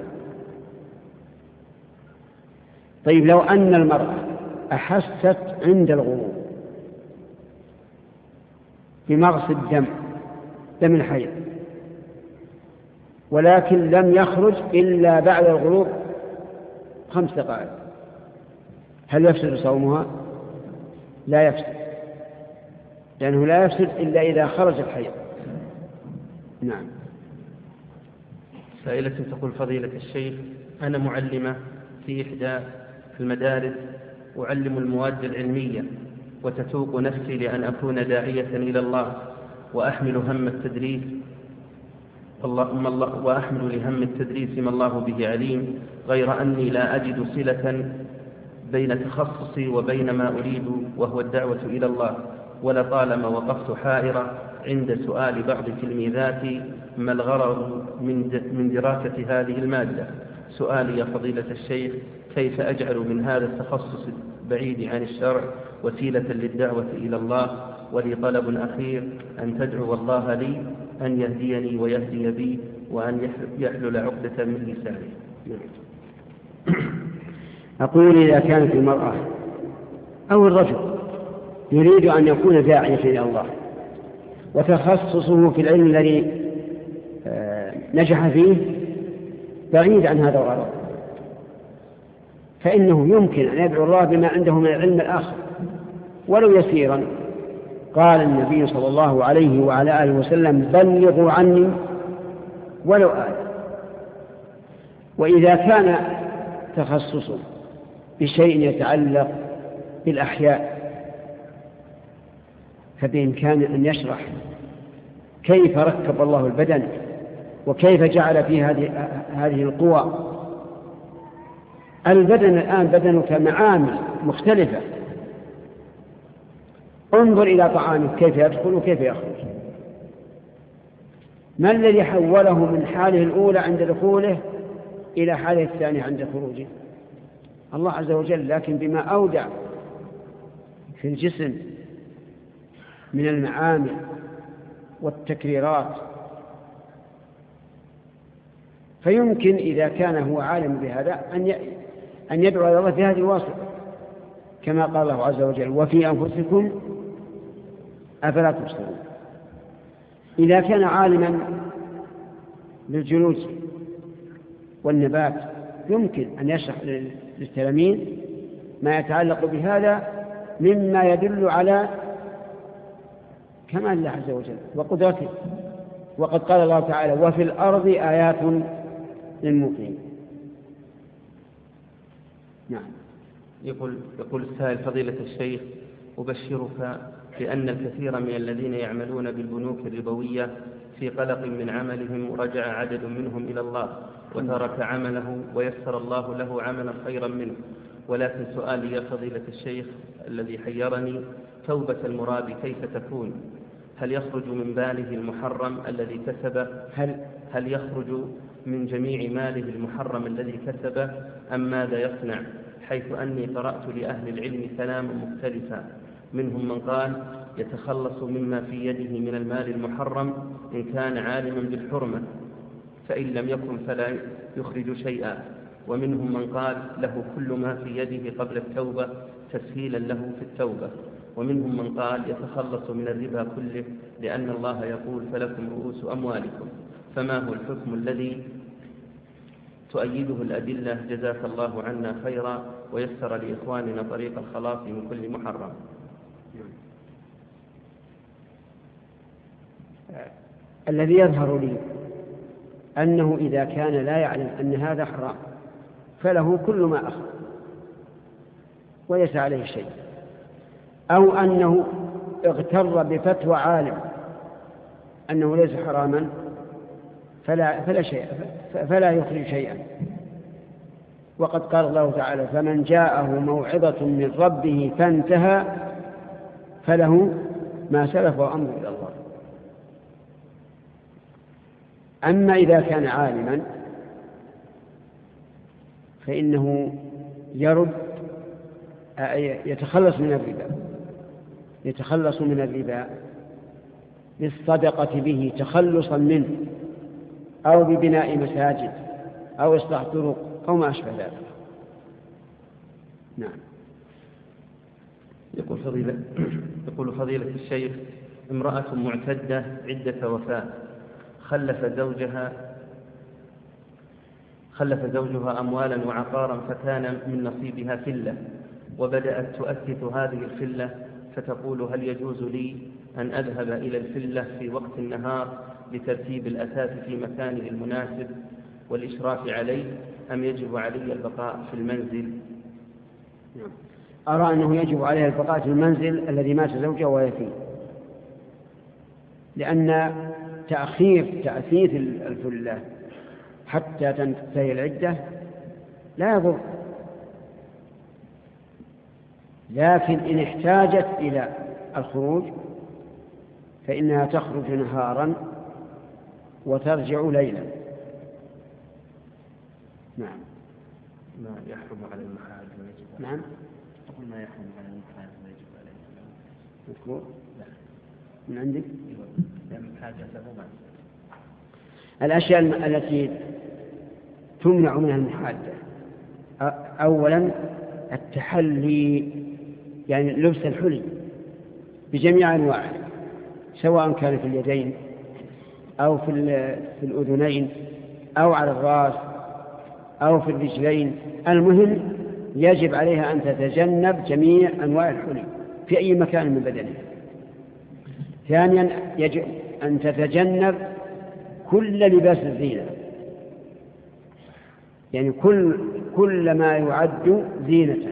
طيب لو أن المرأة أحست عند الغروب بمغص الدم دم الحيض ولكن لم يخرج إلا بعد الغروب خمس دقائق، هل يفسد صومها؟ لا يفسد، لأنه لا يفسد إلا إذا خرج الحيض. نعم. سائلة تقول: فضيلة الشيخ، أنا معلمة في إحدى المدارس أعلم المواد العلمية، وتتوق نفسي لأن أكون داعية إلى الله، وأحمل هم التدريس اللهم الله وأحمل لهم التدريس ما الله به عليم، غير أني لا أجد صلة بين تخصصي وبين ما أريد وهو الدعوة إلى الله، ولطالما وقفت حائرة عند سؤال بعض تلميذاتي ما الغرض من دراسة هذه المادة. سؤالي يا فضيلة الشيخ: كيف أجعل من هذا التخصص البعيد عن الشرع وسيلة للدعوة إلى الله؟ ولي طلب أخير: أن تدعو الله لي أن يهديني ويهدي بي، وأن يحلل عقدة من لساني. أقول إذا كانت المرأة أو الرجل يريد أن يكون داعية إلى الله وتخصصه في العلم الذي نجح فيه بعيد عن هذا الغرض، فإنه يمكن أن يدعو الله بما عنده من العلم الآخر ولو يسيرا. قال النبي صلى الله عليه وعلى آله وسلم: بلغوا عني ولو آية. وإذا كان تخصصه بشيء يتعلق بالأحياء فبإمكان أن يشرح كيف ركب الله البدن وكيف جعل فيه هذه هذه القوى. البدن الآن بدنك معامل مختلفة، انظر إلى طعامك كيف يدخل وكيف يخرج. ما الذي حوله من حاله الأولى عند دخوله إلى حاله الثانية عند خروجه؟ الله عز وجل، لكن بما أودع في الجسم من المعامل والتكريرات. فيمكن إذا كان هو عالم بهذا أن يدعو إلى الله في هذه الواسطة، كما قال الله عز وجل: وفي أنفسكم أفلا تبصرون. إذا كان عالما بالجلود والنبات يمكن أن يشرح للتلاميذ ما يتعلق بهذا مما يدل على كمال الله عز وجل وقدرته. وقد قال الله تعالى: وفي الأرض آيات للموقنين. نعم. يقول يقول السائل: فضيلة الشيخ، أبشرك بأن الكثير من الذين يعملون بالبنوك الربوية في قلق من عملهم، ورجع عدد منهم إلى الله وترك عمله ويسر الله له عملا خيرا منه. ولكن سؤالي يا فضيلة الشيخ الذي حيرني: توبة المراد كيف تكون؟ هل يخرج من باله المحرم الذي كسبه؟ هل, هل يخرج من جميع ماله المحرم الذي كسبه أم ماذا يصنع؟ حيث أني قرأت لأهل العلم كلاما مختلفا، منهم من قال يتخلص مما في يده من المال المحرم إن كان عالما بالحرمة، فإن لم يكن فلا يخرج شيئا، ومنهم من قال له كل ما في يده قبل التوبة تسهيلا له في التوبة، ومنهم من قال يتخلص من الربا كله لأن الله يقول: فلكم رؤوس أموالكم. فما هو الحكم الذي تؤيده الأدلة؟ جزاك الله عنا خيرا ويسر لإخواننا طريق الخلاص من كل محرم. الذي يظهر لي أنه إذا كان لا يعلم أن هذا حرام فله كل ما أخذ وليس عليه شيء، أو أنه اغتر بفتوى عالم أنه ليس حراما فلا, فلا, شيء فلا يخرج شيئا. وقد قال الله تعالى: فمن جاءه موعظة من ربه فانتهى فله ما سلف وأمره إلى الله. أما إذا كان عالما فإنه يرد يتخلص من الربا يتخلص من الربا بالصدقة به تخلصا منه، أو ببناء مساجد أو إصلاح طرق أو ما أشبه ذلك. نعم. يقول فضيلة يقول فضيلة الشيخ: امرأة معتدة عدة وفاة خلف زوجها خلف زوجها أموالا وعقارا، فكان من نصيبها فلة، وبدأت تؤسس هذه الفلة، فتقول: هل يجوز لي أن أذهب إلى الفلة في وقت النهار لترتيب الأثاث في مكانه المناسب والإشراف عليه، أم يجب علي البقاء في المنزل؟ أرى أنه يجب عليها البقاء في المنزل الذي مات زوجها وهي فيه، لأن تأخير تأثيث الفلة حتى تنتهي العدة لا يضر، لكن إن احتاجت إلى الخروج فإنها تخرج نهارا وترجع ليلا. نعم. ما يحرم على المحارم ويجب عليه. نعم. أقول ما يحرم على المحارم ويجب عليه. مذكور؟ لا. من عندك؟ لأن حاجة له ما. الأشياء التي تمنع منها المحادة: أولا التحلي، يعني لبس الحلي بجميع أنواعه، سواء كان في اليدين أو في في الأذنين أو على الرأس أو في الرجلين. المهم يجب عليها أن تتجنب جميع أنواع الحلي في أي مكان من بدنها. ثانيا يجب أن تتجنب كل لباس الزينة، يعني كل كل ما يعد زينة.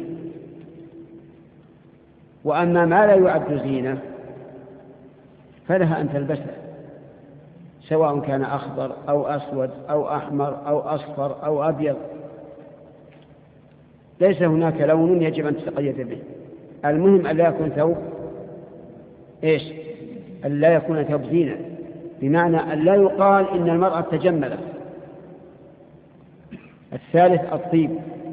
وأما ما لا يعد زينة فلها أن تلبسه، سواء كان أخضر أو أسود أو أحمر أو أصفر أو أبيض، ليس هناك لون يجب أن تتقيد به. المهم أن لا يكون ثوب إيش؟ أن لا يكون ثوب زينة، بمعنى أن لا يقال إن المرأة تجملت. الثالث الطيب.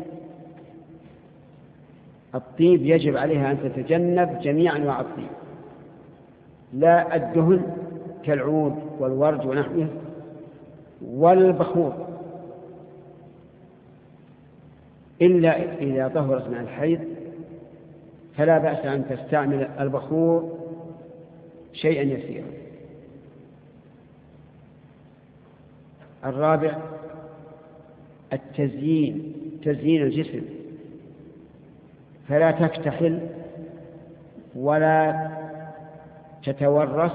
الطيب يجب عليها أن تتجنب جميع أنواع الطيب، لا الدهن كالعود والورد ونحوه، والبخور إلا إذا طهرت من الحيض فلا بأس أن تستعمل البخور شيئا يسيرا. الرابع التزيين، تزيين الجسم، فلا تكتحل ولا تتورس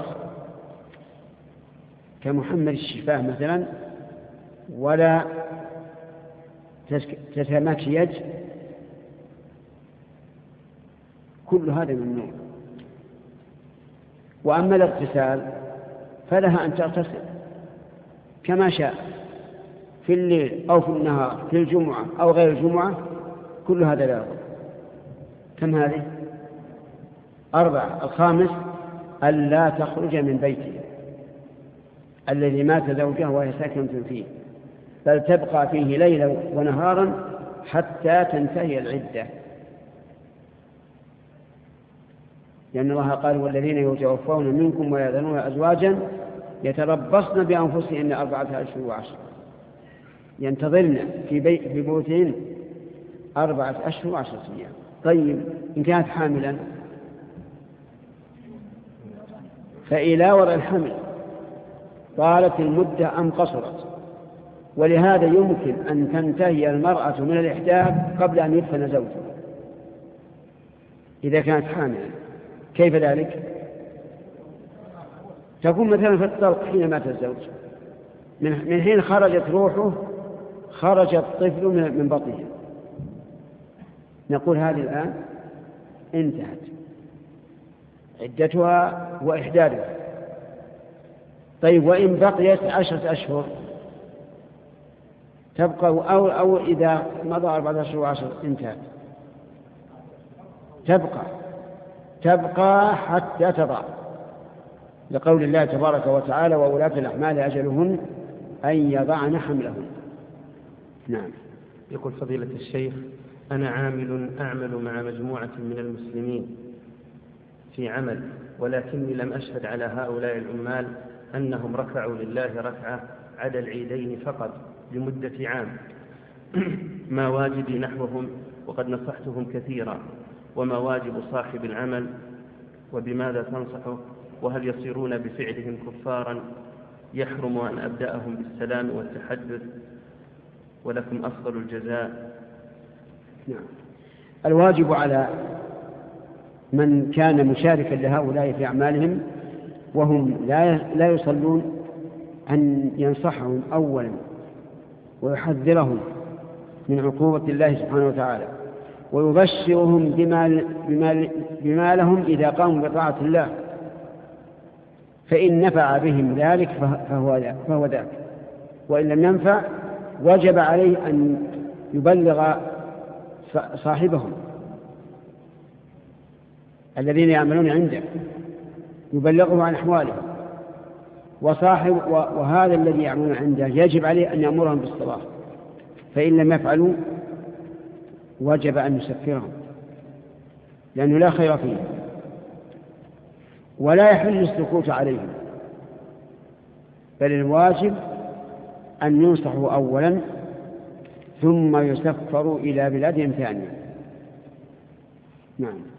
كمحمد الشفاه مثلا، ولا تتمكيج، كل هذا ممنوع. وأما الاغتسال فلها أن تغتسل كما شاء في الليل أو في النهار، في الجمعة أو غير الجمعة، كل هذا لا يضر. كم هذه؟ أربعة. الخامس ألا تخرج من بيته الذي مات زوجها وهي ساكنة فيه، بل تبقى فيه ليلا ونهارا حتى تنتهي العدة، لأن الله قال: والذين يتوفون منكم ويذرون أزواجا يتربصن بأنفسهن أربعة أشهر وعشرة، ينتظرن في بيوتهن أربعة أشهر وعشرة أيام. طيب إن كانت حاملا فإلى وراء الحمل طالت المدة أم قصرت، ولهذا يمكن أن تنتهي المرأة من الإحداث قبل أن يدفن زوجها إذا كانت حاملا. كيف ذلك؟ تكون مثلا في الطلق حين مات الزوج، من حين خرجت روحه خرج الطفل من بطنه، نقول هذه الآن انتهت عدتها وإحداثها. طيب وإن بقيت عشرة أشهر تبقى، أو, أو إذا مضى أربعة أشهر وعشر انتهت، تبقى تبقى حتى تضع، لقول الله تبارك وتعالى: وولاة الأحمال أجلهن أن يضعن حملهن. نعم. يقول فضيلة الشيخ: أنا عامل أعمل مع مجموعة من المسلمين في عمل، ولكني لم أشهد على هؤلاء العمال أنهم ركعوا لله ركعة عدا العيدين فقط لمدة عام. ما واجبي نحوهم وقد نصحتهم كثيرا، وما واجب صاحب العمل، وبماذا تنصحه؟ وهل يصيرون بفعلهم كفارا يحرم أن أبدأهم بالسلام والتحدث؟ ولكم أفضل الجزاء. نعم. الواجب على من كان مشاركا لهؤلاء في أعمالهم وهم لا يصلون أن ينصحهم أولا ويحذرهم من عقوبة الله سبحانه وتعالى، ويبشرهم بما, بما, بما لهم إذا قاموا بطاعة الله، فإن نفع بهم ذلك فهو, فهو ذاك، وإن لم ينفع وجب عليه أن يبلغ صاحبهم الذين يعملون عنده يبلغه عن أحواله، وصاحب وهذا الذي يعملون عنده يجب عليه أن يأمرهم بالصلاة، فإن لم يفعلوا وجب أن يسفرهم لأنه لا خير فيه، ولا يحل السكوت عليهم، بل الواجب أن ينصحوا أولا ثم يسفروا إلى بلادهم ثانيا. نعم.